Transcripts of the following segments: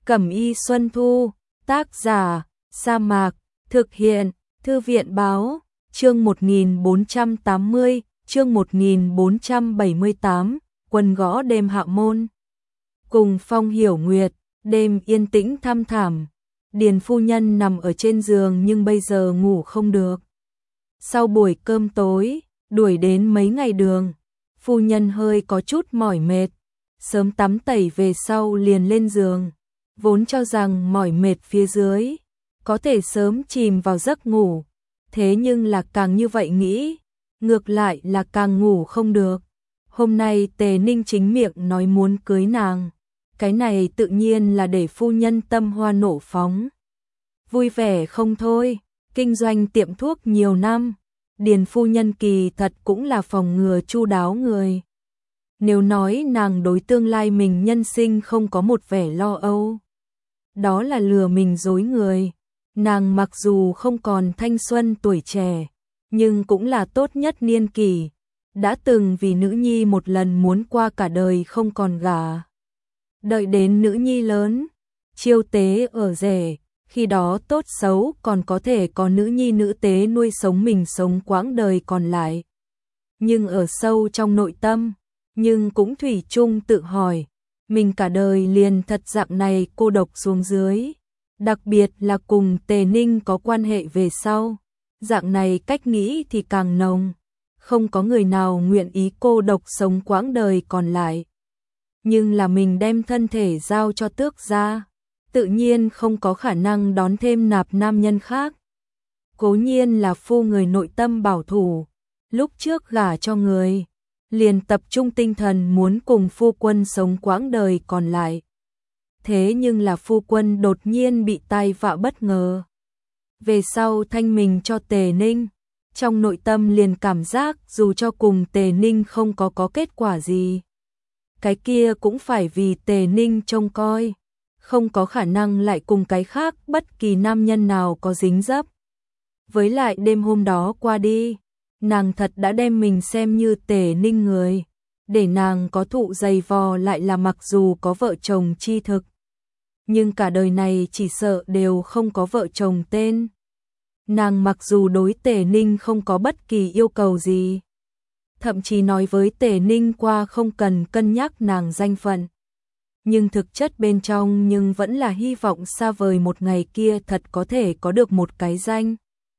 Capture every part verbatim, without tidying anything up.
Cẩm y Xuân Thu, tác giả, Sa Mạc, thực hiện, Thư viện Báo, chương một nghìn bốn trăm tám mươi, chương một nghìn bốn trăm bảy mươi tám, Quân gõ đêm hạ môn. Cùng Phong Hiểu Nguyệt, đêm yên tĩnh thăm thẳm, Điền phu nhân nằm ở trên giường nhưng bây giờ ngủ không được. Sau buổi cơm tối, đuổi đến mấy ngày đường, phu nhân hơi có chút mỏi mệt, sớm tắm tẩy về sau liền lên giường, vốn cho rằng mỏi mệt phía dưới, có thể sớm chìm vào giấc ngủ, thế nhưng là càng như vậy nghĩ, ngược lại là càng ngủ không được. Hôm nay Tề Ninh chính miệng nói muốn cưới nàng, cái này tự nhiên là để phu nhân tâm hoa nổ phóng. Vui vẻ không thôi, kinh doanh tiệm thuốc nhiều năm, Điền phu nhân kỳ thật cũng là phòng ngừa chu đáo người. Nếu nói nàng đối tương lai mình nhân sinh không có một vẻ lo âu, đó là lừa mình dối người. Nàng mặc dù không còn thanh xuân tuổi trẻ, nhưng cũng là tốt nhất niên kỷ, đã từng vì nữ nhi một lần muốn qua cả đời không còn gả. Đợi đến nữ nhi lớn, chiêu tế ở rể, khi đó tốt xấu còn có thể có nữ nhi nữ tế nuôi sống mình sống quãng đời còn lại. Nhưng ở sâu trong nội tâm, nhưng cũng thủy chung tự hỏi, mình cả đời liền thật dạng này cô độc xuống dưới, đặc biệt là cùng Tề Ninh có quan hệ về sau, dạng này cách nghĩ thì càng nồng, không có người nào nguyện ý cô độc sống quãng đời còn lại. Nhưng là mình đem thân thể giao cho tước gia, tự nhiên không có khả năng đón thêm nạp nam nhân khác. Cố nhiên là phu người nội tâm bảo thủ, lúc trước gả cho người, liền tập trung tinh thần muốn cùng phu quân sống quãng đời còn lại. Thế nhưng là phu quân đột nhiên bị tai vạ bất ngờ. Về sau thanh mình cho Tề Ninh, trong nội tâm liền cảm giác dù cho cùng Tề Ninh không có có kết quả gì, cái kia cũng phải vì Tề Ninh trông coi, không có khả năng lại cùng cái khác bất kỳ nam nhân nào có dính dấp. Với lại đêm hôm đó qua đi, nàng thật đã đem mình xem như Tề Ninh người, để nàng có thụ dày vò lại là mặc dù có vợ chồng chi thực, nhưng cả đời này chỉ sợ đều không có vợ chồng tên. Nàng mặc dù đối Tề Ninh không có bất kỳ yêu cầu gì, thậm chí nói với Tề Ninh qua không cần cân nhắc nàng danh phận, nhưng thực chất bên trong nhưng vẫn là hy vọng xa vời một ngày kia thật có thể có được một cái danh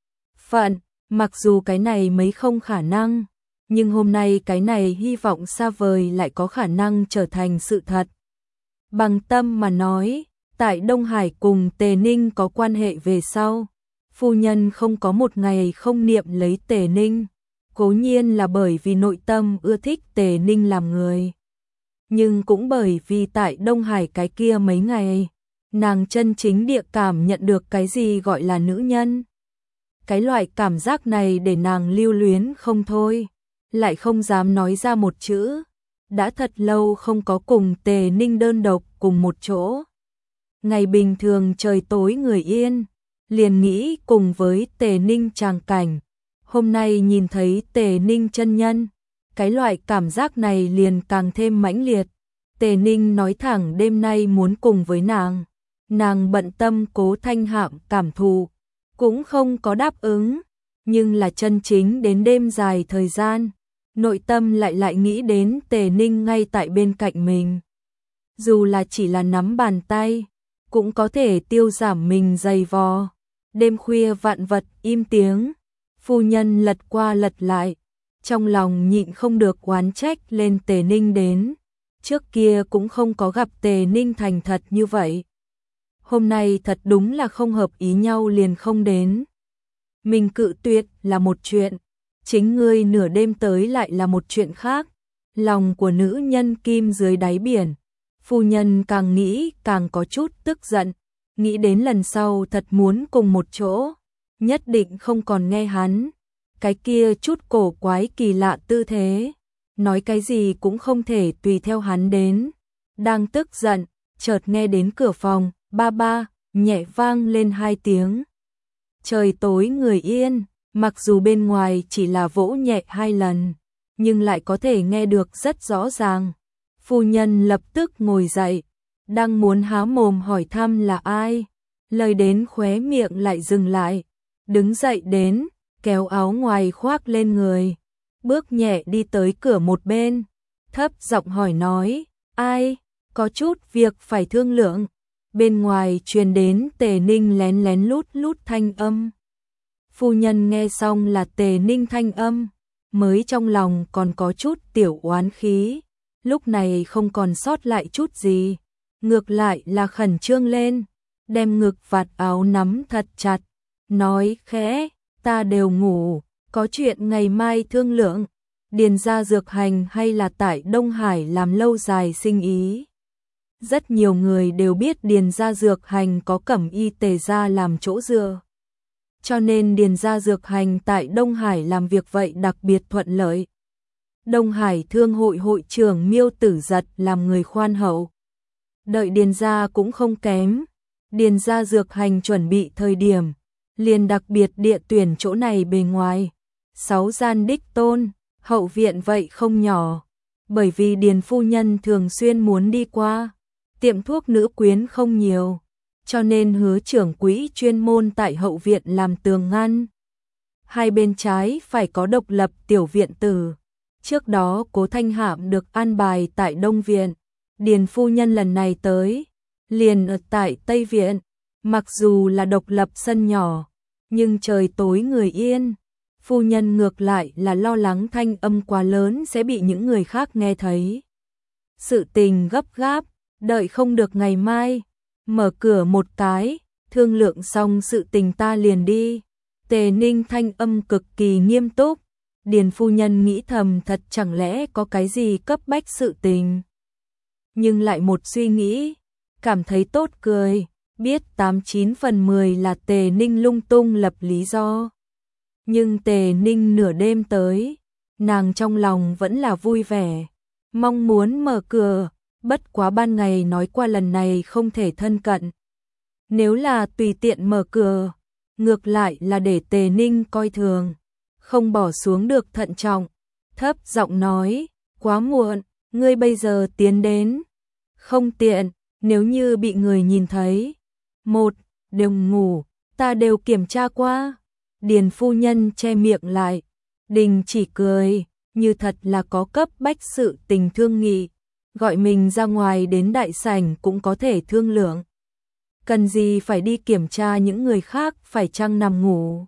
phận, mặc dù cái này mấy không khả năng, nhưng hôm nay cái này hy vọng xa vời lại có khả năng trở thành sự thật. Bằng tâm mà nói, tại Đông Hải cùng Tề Ninh có quan hệ về sau, phu nhân không có một ngày không niệm lấy Tề Ninh, cố nhiên là bởi vì nội tâm ưa thích Tề Ninh làm người, nhưng cũng bởi vì tại Đông Hải cái kia mấy ngày, nàng chân chính địa cảm nhận được cái gì gọi là nữ nhân. Cái loại cảm giác này để nàng lưu luyến không thôi, lại không dám nói ra một chữ, đã thật lâu không có cùng Tề Ninh đơn độc cùng một chỗ. Ngày bình thường trời tối người yên, liền nghĩ cùng với Tề Ninh tràng cảnh, hôm nay nhìn thấy Tề Ninh chân nhân, cái loại cảm giác này liền càng thêm mãnh liệt. Tề Ninh nói thẳng đêm nay muốn cùng với nàng, nàng bận tâm Cố Thanh Hạm cảm thụ, cũng không có đáp ứng, nhưng là chân chính đến đêm dài thời gian, nội tâm lại lại nghĩ đến Tề Ninh ngay tại bên cạnh mình. Dù là chỉ là nắm bàn tay, cũng có thể tiêu giảm mình dày vò. Đêm khuya vạn vật im tiếng, phu nhân lật qua lật lại, trong lòng nhịn không được oán trách lên Tề Ninh đến. Trước kia cũng không có gặp Tề Ninh thành thật như vậy. Hôm nay thật đúng là không hợp ý nhau liền không đến. Mình cự tuyệt là một chuyện, chính ngươi nửa đêm tới lại là một chuyện khác. Lòng của nữ nhân kim dưới đáy biển, phu nhân càng nghĩ càng có chút tức giận, nghĩ đến lần sau thật muốn cùng một chỗ, nhất định không còn nghe hắn cái kia chút cổ quái kỳ lạ tư thế, nói cái gì cũng không thể tùy theo hắn đến. Đang tức giận, chợt nghe đến cửa phòng, ba ba, nhẹ vang lên hai tiếng. Trời tối người yên, mặc dù bên ngoài chỉ là vỗ nhẹ hai lần, nhưng lại có thể nghe được rất rõ ràng. Phu nhân lập tức ngồi dậy, đang muốn há mồm hỏi thăm là ai, lời đến khóe miệng lại dừng lại, đứng dậy đến, kéo áo ngoài khoác lên người, bước nhẹ đi tới cửa một bên, thấp giọng hỏi nói, ai, có chút việc phải thương lượng. Bên ngoài truyền đến Tề Ninh lén lén lút lút thanh âm. Phu nhân nghe xong là Tề Ninh thanh âm, mới trong lòng còn có chút tiểu oán khí, lúc này không còn sót lại chút gì, ngược lại là khẩn trương lên, đem ngực vạt áo nắm thật chặt, nói khẽ, ta đều ngủ, có chuyện ngày mai thương lượng, điền ra dược hành hay là tại Đông Hải làm lâu dài sinh ý. Rất nhiều người đều biết điền ra dược hành có Cẩm Y Tề gia làm chỗ dựa. Cho nên điền ra dược hành tại Đông Hải làm việc vậy đặc biệt thuận lợi. Đông Hải Thương hội hội trưởng Miêu Tử Giật làm người khoan hậu. Đợi điền ra cũng không kém. Điền ra dược hành chuẩn bị thời điểm, liền đặc biệt địa tuyển chỗ này bề ngoài. Sáu gian đích tôn, hậu viện vậy không nhỏ. Bởi vì điền phu nhân thường xuyên muốn đi qua. Tiệm thuốc nữ quyến không nhiều, cho nên Hứa trưởng quỹ chuyên môn tại hậu viện làm tường ngăn. Hai bên trái phải có độc lập tiểu viện tử. Trước đó Cố Thanh Hạm được an bài tại Đông viện, điền phu nhân lần này tới, liền ở tại Tây viện, mặc dù là độc lập sân nhỏ, nhưng trời tối người yên. Phu nhân ngược lại là lo lắng thanh âm quá lớn sẽ bị những người khác nghe thấy. Sự tình gấp gáp, đợi không được ngày mai, mở cửa một cái, thương lượng xong sự tình ta liền đi. Tề Ninh thanh âm cực kỳ nghiêm túc, điền phu nhân nghĩ thầm thật chẳng lẽ có cái gì cấp bách sự tình. Nhưng lại một suy nghĩ, cảm thấy tốt cười, biết tám chín phần mười là Tề Ninh lung tung lập lý do. Nhưng Tề Ninh nửa đêm tới, nàng trong lòng vẫn là vui vẻ, mong muốn mở cửa. Bất quá ban ngày nói qua lần này không thể thân cận. Nếu là tùy tiện mở cửa, ngược lại là để Tề Ninh coi thường, không bỏ xuống được thận trọng, thấp giọng nói, quá muộn, ngươi bây giờ tiến đến. Không tiện, nếu như bị người nhìn thấy. Một, đều ngủ, ta đều kiểm tra qua. Điền phu nhân che miệng lại, đình chỉ cười, như thật là có cấp bách sự tình thương nghị. Gọi mình ra ngoài đến đại sảnh cũng có thể thương lượng. Cần gì phải đi kiểm tra những người khác phải chăng nằm ngủ.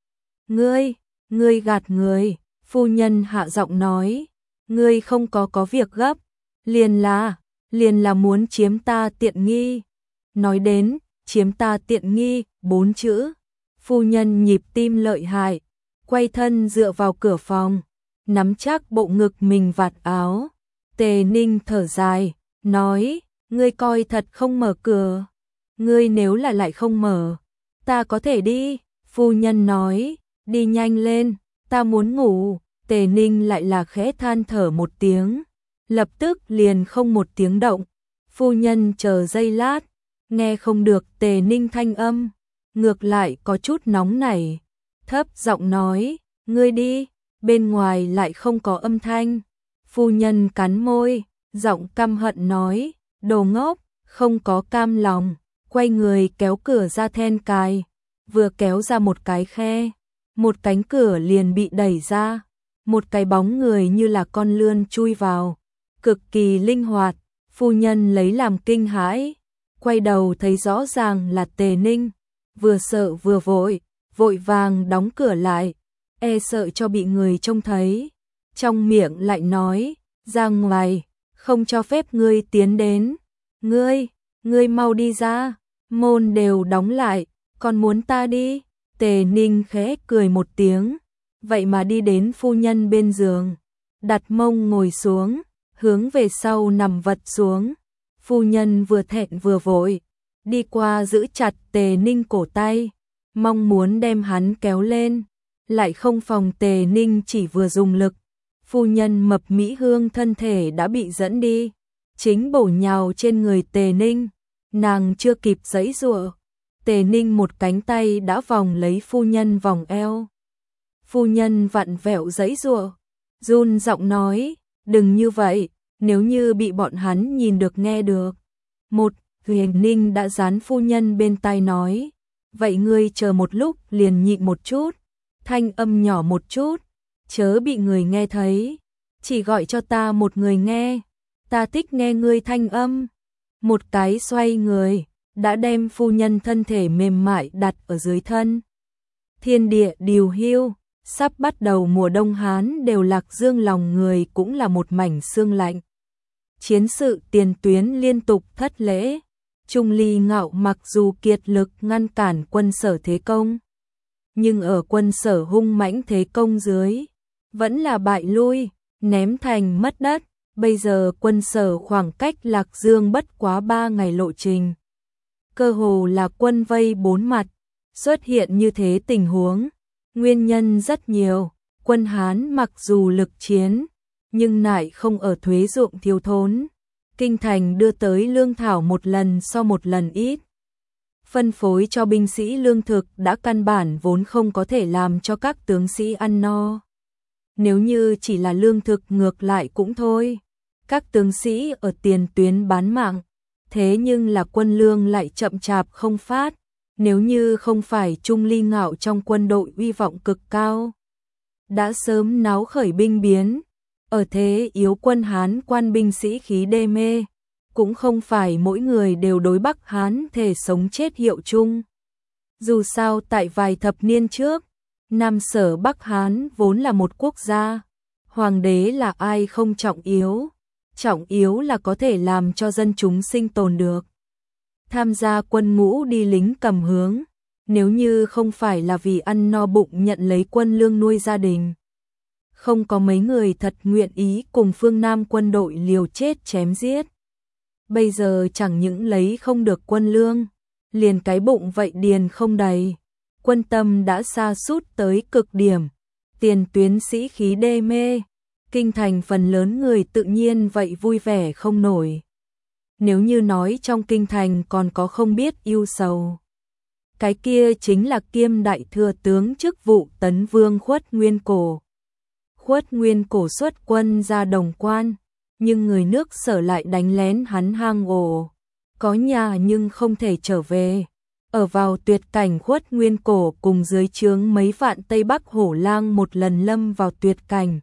Ngươi, ngươi gạt người, phu nhân hạ giọng nói, ngươi không có có việc gấp, liền là, liền là muốn chiếm ta tiện nghi. Nói đến, chiếm ta tiện nghi, bốn chữ, phu nhân nhịp tim lợi hại, quay thân dựa vào cửa phòng, nắm chắc bộ ngực mình vạt áo. Tề Ninh thở dài, nói, ngươi coi thật không mở cửa. Ngươi nếu là lại không mở, ta có thể đi. Phu nhân nói, đi nhanh lên, ta muốn ngủ. Tề Ninh lại là khẽ than thở một tiếng, lập tức liền không một tiếng động. Phu nhân chờ giây lát, nghe không được Tề Ninh thanh âm, ngược lại có chút nóng nảy, thấp giọng nói, ngươi đi, bên ngoài lại không có âm thanh. Phu nhân cắn môi, giọng căm hận nói, đồ ngốc, không có cam lòng, quay người kéo cửa ra then cài, vừa kéo ra một cái khe, một cánh cửa liền bị đẩy ra, một cái bóng người như là con lươn chui vào, cực kỳ linh hoạt. Phu nhân lấy làm kinh hãi, quay đầu thấy rõ ràng là Tề Ninh, vừa sợ vừa vội, vội vàng đóng cửa lại, e sợ cho bị người trông thấy. Trong miệng lại nói, ra ngoài, không cho phép ngươi tiến đến. Ngươi, ngươi mau đi ra, môn đều đóng lại, còn muốn ta đi. Tề Ninh khẽ cười một tiếng, vậy mà đi đến phu nhân bên giường, đặt mông ngồi xuống, hướng về sau nằm vật xuống. Phu nhân vừa thẹn vừa vội, đi qua giữ chặt Tề Ninh cổ tay, mong muốn đem hắn kéo lên, lại không phòng Tề Ninh chỉ vừa dùng lực. Phu nhân mập mỹ hương thân thể đã bị dẫn đi, chính bổ nhào trên người Tề Ninh, nàng chưa kịp giãy giụa, Tề Ninh một cánh tay đã vòng lấy phu nhân vòng eo. Phu nhân vặn vẹo giãy giụa, run giọng nói, đừng như vậy, nếu như bị bọn hắn nhìn được nghe được, Một, Huyền Ninh đã dán phu nhân bên tai nói, vậy ngươi chờ một lúc liền nhịn một chút, thanh âm nhỏ một chút, chớ bị người nghe thấy, chỉ gọi cho ta một người nghe, ta thích nghe ngươi thanh âm. Một cái xoay người, đã đem phu nhân thân thể mềm mại đặt ở dưới thân. Thiên địa điều hưu, sắp bắt đầu mùa đông Hán đều Lạc Dương lòng người cũng là một mảnh sương lạnh. Chiến sự tiền tuyến liên tục thất lễ, Trung Ly Ngạo mặc dù kiệt lực ngăn cản quân Sở thế công, nhưng ở quân Sở hung mãnh thế công dưới, vẫn là bại lui, ném thành mất đất. Bây giờ quân Sở khoảng cách Lạc Dương bất quá ba ngày lộ trình. Cơ hồ là quân vây bốn mặt, xuất hiện như thế tình huống. Nguyên nhân rất nhiều, quân Hán mặc dù lực chiến, nhưng lại không ở thuế ruộng thiếu thốn. Kinh thành đưa tới lương thảo một lần so một lần ít. Phân phối cho binh sĩ lương thực đã căn bản vốn không có thể làm cho các tướng sĩ ăn no. Nếu như chỉ là lương thực ngược lại cũng thôi. Các tướng sĩ ở tiền tuyến bán mạng, thế nhưng là quân lương lại chậm chạp không phát. Nếu như không phải Trung Ly Ngạo trong quân đội uy vọng cực cao, đã sớm náo khởi binh biến. Ở thế yếu quân Hán quan binh sĩ khí đê mê, cũng không phải mỗi người đều đối Bắc Hán thể sống chết hiệu chung. Dù sao tại vài thập niên trước, Nam Sở Bắc Hán vốn là một quốc gia, hoàng đế là ai không trọng yếu, trọng yếu là có thể làm cho dân chúng sinh tồn được. Tham gia quân ngũ đi lính cầm hướng, nếu như không phải là vì ăn no bụng nhận lấy quân lương nuôi gia đình, không có mấy người thật nguyện ý cùng phương Nam quân đội liều chết chém giết. Bây giờ chẳng những lấy không được quân lương, liền cái bụng vậy điền không đầy, quân tâm đã sa sút tới cực điểm, tiền tuyến sĩ khí đê mê, kinh thành phần lớn người tự nhiên vậy vui vẻ không nổi. Nếu như nói trong kinh thành còn có không biết ưu sầu, cái kia chính là kiêm đại thừa tướng chức vụ Tấn Vương Khuất Nguyên Cổ. Khuất Nguyên Cổ xuất quân ra Đồng Quan, nhưng người nước Sở lại đánh lén hắn hang ổ, có nhà nhưng không thể trở về. Ở vào tuyệt cảnh, Khuất Nguyên Cổ cùng dưới trướng mấy vạn Tây Bắc hổ lang một lần lâm vào tuyệt cảnh,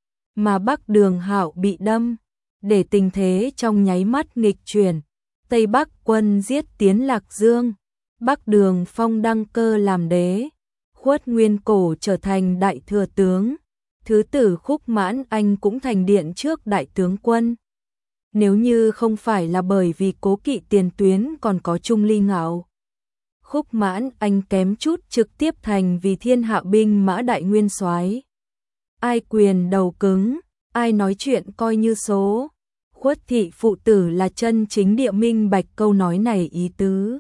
mà Bắc Đường Hạo bị đâm, để tình thế trong nháy mắt nghịch chuyển. Tây Bắc quân giết tiến Lạc Dương, Bắc Đường Phong đăng cơ làm đế, Khuất Nguyên Cổ trở thành đại thừa tướng, thứ tử Khúc Mãn Anh cũng thành điện trước đại tướng quân. Nếu như không phải là bởi vì cố kỵ tiền tuyến còn có Trung Ly Ngạo, Khúc Mãn Anh kém chút trực tiếp thành vì thiên hạ binh mã đại nguyên soái. Ai quyền đầu cứng, ai nói chuyện coi như số. Khuất thị phụ tử là chân chính địa minh bạch câu nói này ý tứ.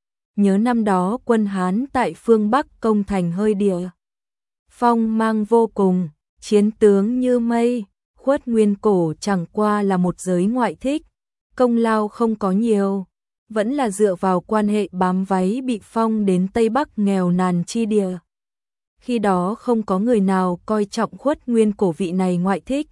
Nhớ năm đó quân Hán tại phương Bắc công thành hơi địa, phong mang vô cùng, chiến tướng như mây. Khuất Nguyên Cổ chẳng qua là một giới ngoại thích, công lao không có nhiều, vẫn là dựa vào quan hệ bám váy bị phong đến Tây Bắc nghèo nàn chi địa. Khi đó không có người nào coi trọng Khuất Nguyên Cổ vị này ngoại thích.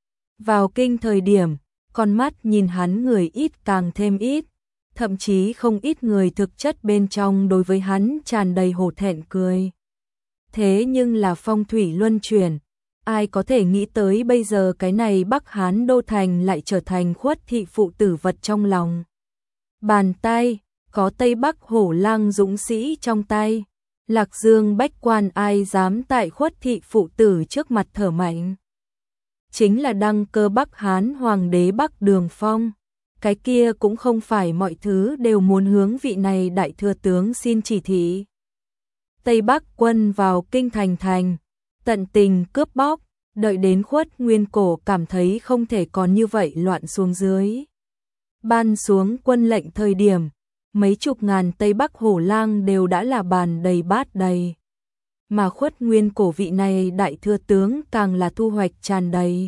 Vào kinh thời điểm, con mắt nhìn hắn người ít càng thêm ít, thậm chí không ít người thực chất bên trong đối với hắn tràn đầy hổ thẹn cười. Thế nhưng là phong thủy luân chuyển, ai có thể nghĩ tới bây giờ cái này Bắc Hán đô thành lại trở thành Khuất thị phụ tử vật trong lòng. Bàn tay, có Tây Bắc hổ lang dũng sĩ trong tay, Lạc Dương bách quan ai dám tại Khuất thị phụ tử trước mặt thở mạnh. Chính là đăng cơ Bắc Hán hoàng đế Bắc Đường Phong, cái kia cũng không phải mọi thứ đều muốn hướng vị này đại thừa tướng xin chỉ thị. Tây Bắc quân vào kinh thành thành, tận tình cướp bóc, đợi đến Khuất Nguyên Cổ cảm thấy không thể còn như vậy loạn xuống dưới. Ban xuống quân lệnh thời điểm, mấy chục ngàn Tây Bắc hổ lang đều đã là bàn đầy bát đầy. Mà Khuất Nguyên Cổ vị này đại thừa tướng càng là thu hoạch tràn đầy.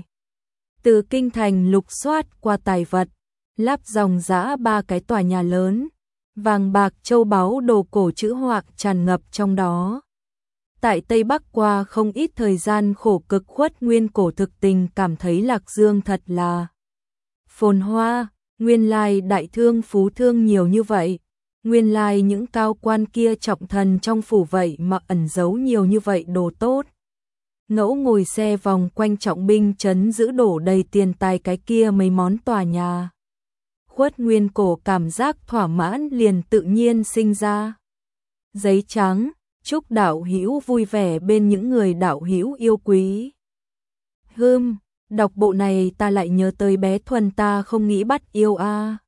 Từ kinh thành lục soát qua tài vật, lắp dòng dã ba cái tòa nhà lớn, vàng bạc châu báu đồ cổ chữ hoạc tràn ngập trong đó. Tại Tây Bắc qua không ít thời gian khổ cực, Khuất Nguyên Cổ thực tình cảm thấy Lạc Dương thật là phồn hoa, Nguyên lai đại thương phú thương nhiều như vậy, nguyên lai những cao quan kia trọng thần trong phủ vậy mà ẩn giấu nhiều như vậy đồ tốt. Ngẫu ngồi xe vòng quanh trọng binh trấn giữ đổ đầy tiền tài cái kia mấy món tòa nhà. Khuất Nguyên Cổ cảm giác thỏa mãn liền tự nhiên sinh ra. Giấy trắng, chúc đạo hữu vui vẻ bên những người đạo hữu yêu quý. Hừm, đọc bộ này ta lại nhớ tới bé Thuần ta không nghĩ bắt yêu a. À.